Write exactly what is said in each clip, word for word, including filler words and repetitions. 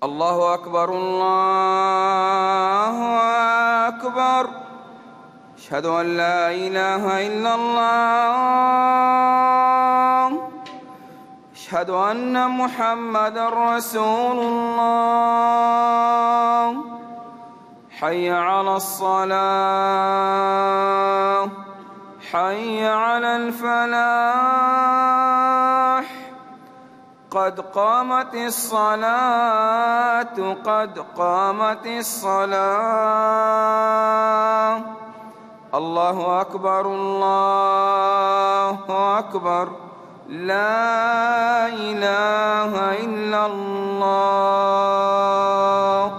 الله أكبر الله أكبر. أشهد أن لا إله إلا الله. أشهد أن محمدًا رسول الله. حي على الصلاة، حي على الفلاح. قد قامت الصلاة، قد قامت الصلاة. الله أكبر الله أكبر. لا إله إلا الله.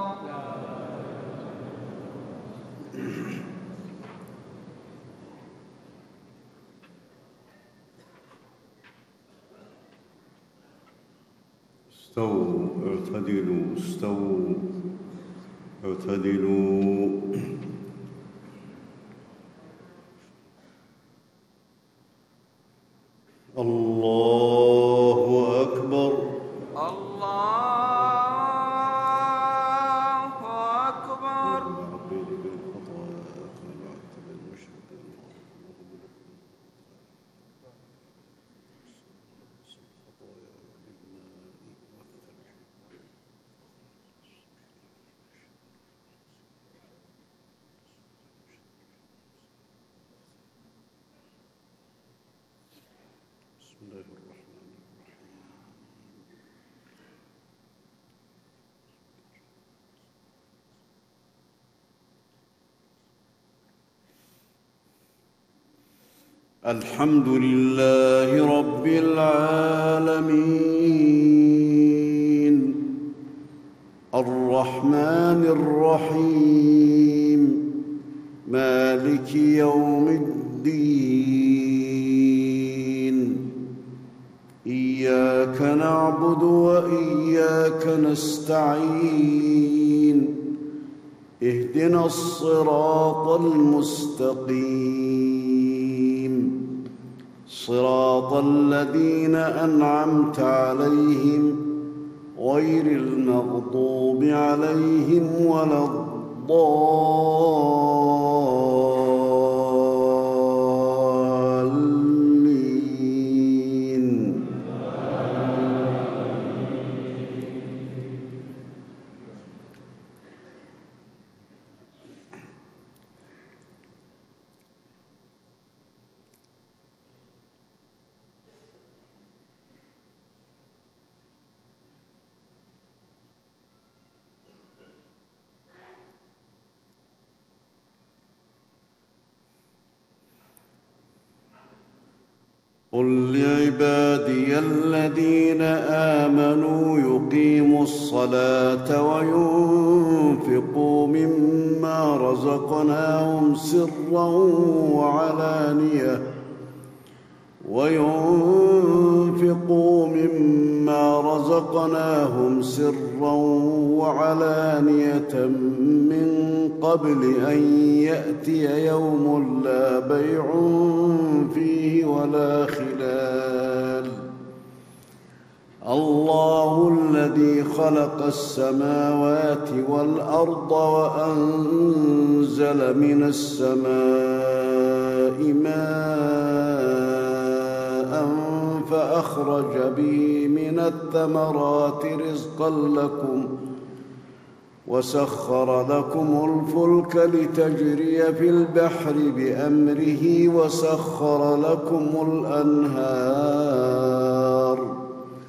استووا اعتدلوا استووا اعتدلوا. الله أكبر الله أكبر. الحمد لله رب العالمين الرحمن الرحيم مالك يوم الدين. إياك نعبد وإياك نستعين. اهدنا الصراط المستقيم صراط الذين أنعمت عليهم غير المغضوب عليهم ولا الضالين. قل لعبادي الذين آمنوا يقيموا الصلاة وينفقوا مما رزقناهم سرا وعلانية وينفقوا مما رزقناهم سرا وعلانية من قبل أن يأتي يوم لا بيع فيه ولا خلال. الله الذي خلق السماوات والأرض وأنزل من السماء ماء فأخرج به من الثمرات رزقا لكم وسخر لكم الفلك لتجري في البحر بأمره وسخر لكم الأنهار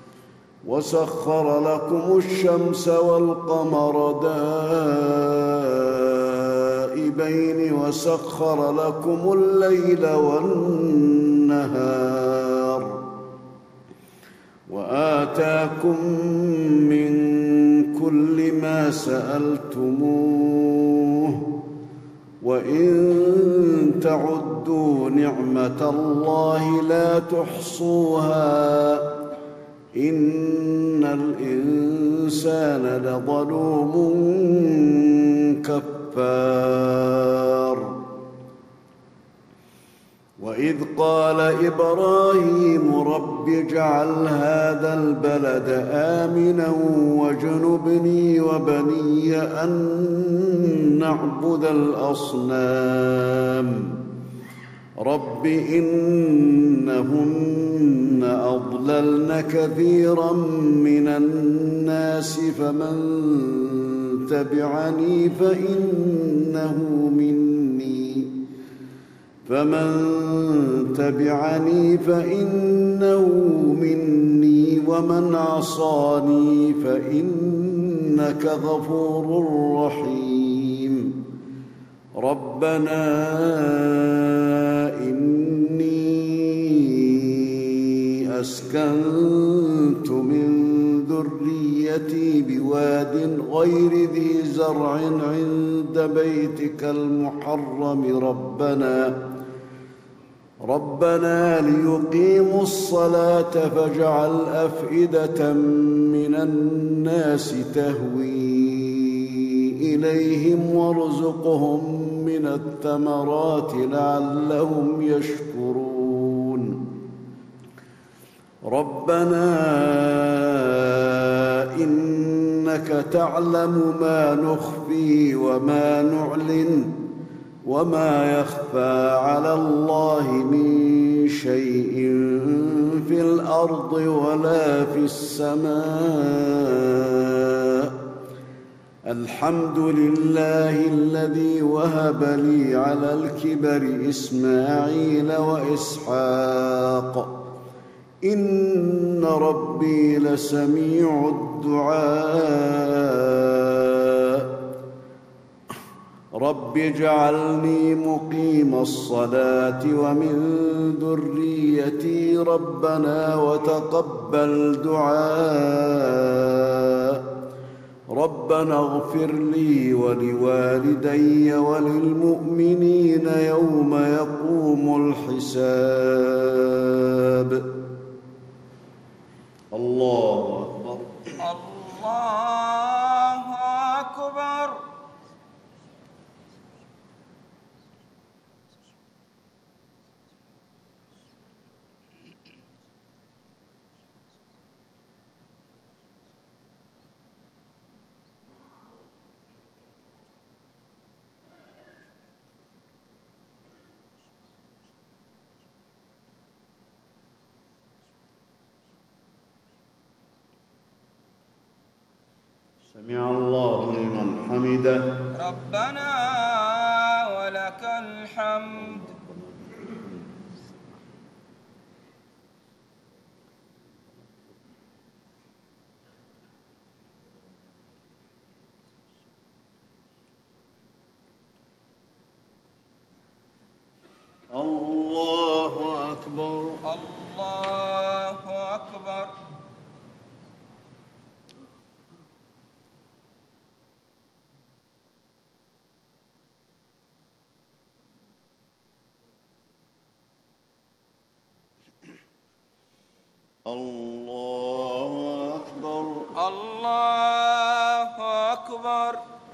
وسخر لكم الشمس والقمر دائبين وسخر لكم الليل والنهار وآتاكم من كل ما سألتموه وإن تعدوا نعمة الله لا تحصوها إن الإنسان لظلوم كفار. وإذ قال إبراهيم رب رب اجعل هذا البلد آمنا واجنبني وبني أن نعبد الأصنام رب إنهن أضللن كثيرا من الناس فمن تبعني فإنه مني فمن تبعني فإنه مني ومن عصاني فإنك غفور رحيم ربنا إني أسكنت من ذريتي بواد غير ذي زرع عند بيتك المحرم ربنا ربنا ليقيموا الصلاة فاجعل أفئدة من الناس تهوي إليهم وارزقهم من الثمرات لعلهم يشكرون ربنا إنك تعلم ما نخفي وما نعلن وما يخفى على الله من شيء في الأرض ولا في السماء الحمد لله الذي وهب لي على الكبر إسماعيل وإسحاق إن ربي لسميع الدعاء رب اجعلني مقيم الصلاة ومن ذريتي ربنا وتقبل دعاء ربنا اغفر لي ولوالدي وللمؤمنين يوم يقوم الحساب الله أكبر الله أكبر سمع الله لمن حمده ربنا ولك الحمد الله أكبر الله أكبر الله أكبر الله أكبر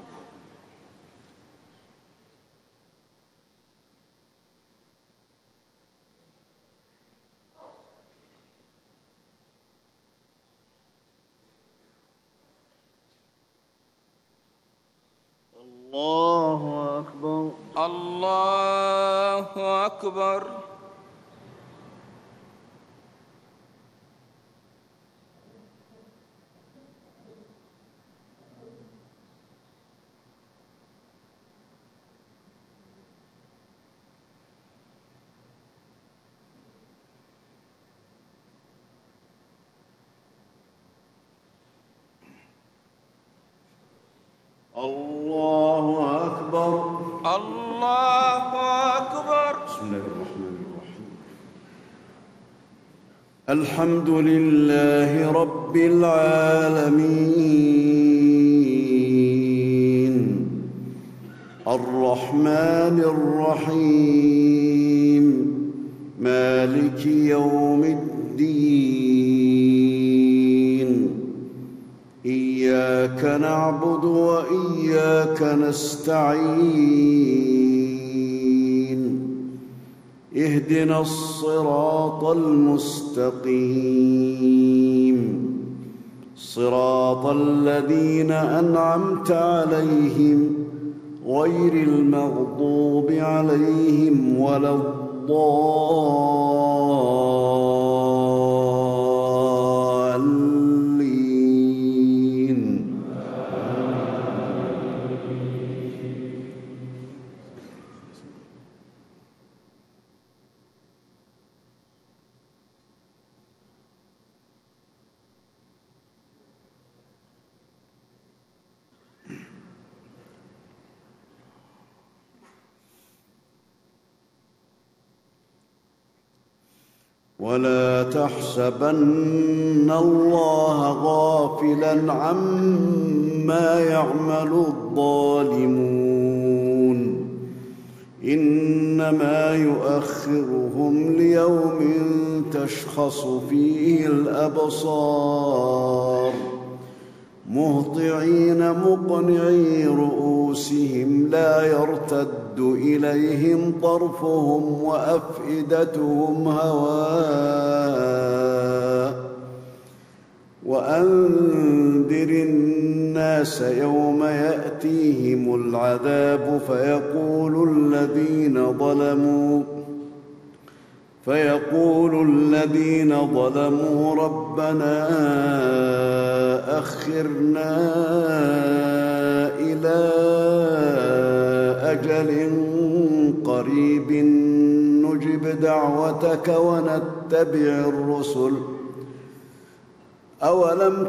الله أكبر الله أكبر الله أكبر الله أكبر بسم الله الرحمن الرحيم الحمد لله رب العالمين الرحمن الرحيم مالك يوم الدين إياك نعبد وإياك نستعين اهدنا الصراط المستقيم صراط الذين أنعمت عليهم غير المغضوب عليهم ولا الضالين. ولا تحسبن الله غافلا عما يعمل الظالمون إنما يؤخرهم ليوم تشخص فيه الأبصار مهطعين مقنعي رؤوسهم لا يرتد إليهم طرفهم وأفئدتهم هواء وأنذر الناس يوم يأتيهم العذاب فيقول الذين ظلموا فيقول الذين ظلموا ربنا أخرنا إلى أجل قريب نجب دعوتك ونتبع الرسل أولم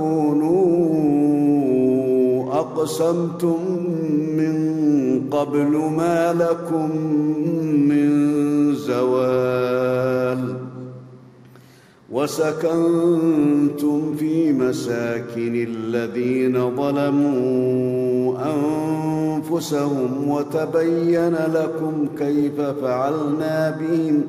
تكونوا أقسمتم من قبل ما لكم من زوال وسكنتم في مساكن الذين ظلموا أنفسهم وتبين لكم كيف فعلنا بهم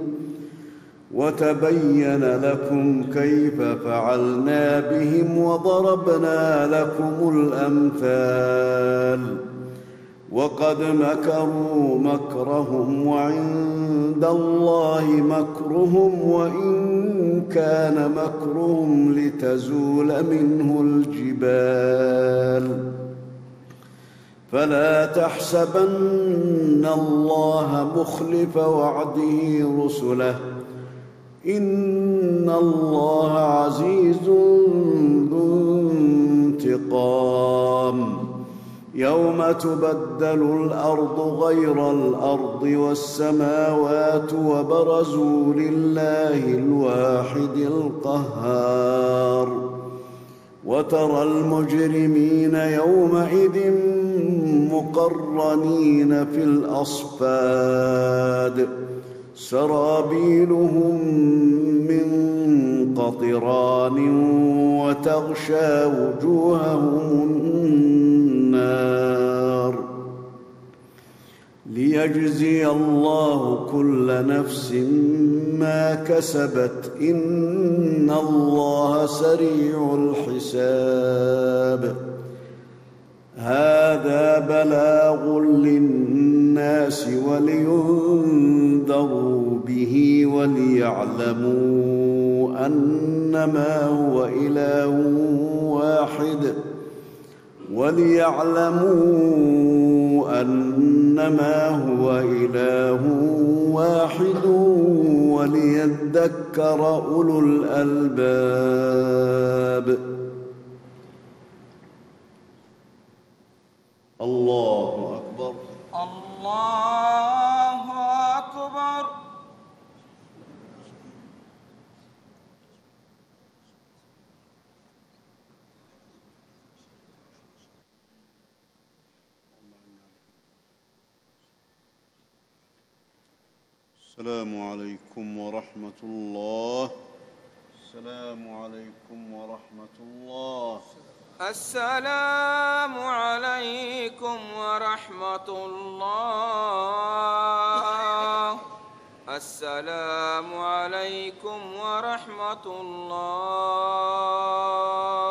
وتبين لكم كيف فعلنا بهم وضربنا لكم الأمثال وقد مكروا مكرهم وعند الله مكرهم وإن كان مكرهم لتزول منه الجبال فلا تحسبن الله مخلف وعده رسله إن الله عزيز ذو انتقام يوم تبدل الأرض غير الأرض والسماوات وبرزوا لله الواحد القهار وترى المجرمين يومئذ مقرنين في الأصفاد سرابيلهم من قطران وتغشى وجوههم النار ليجزي الله كل نفس ما كسبت إن الله سريع الحساب هذا بلاغ للناس ولينذروا به وليعلموا أنما هو إله واحد وليعلموا أنما هو إله واحد وليذكر أولو الألباب. الله أكبر. الله أكبر. السلام عليكم ورحمة الله. السلام عليكم ورحمة الله. السلام عليكم ورحمة الله. السلام عليكم ورحمة الله.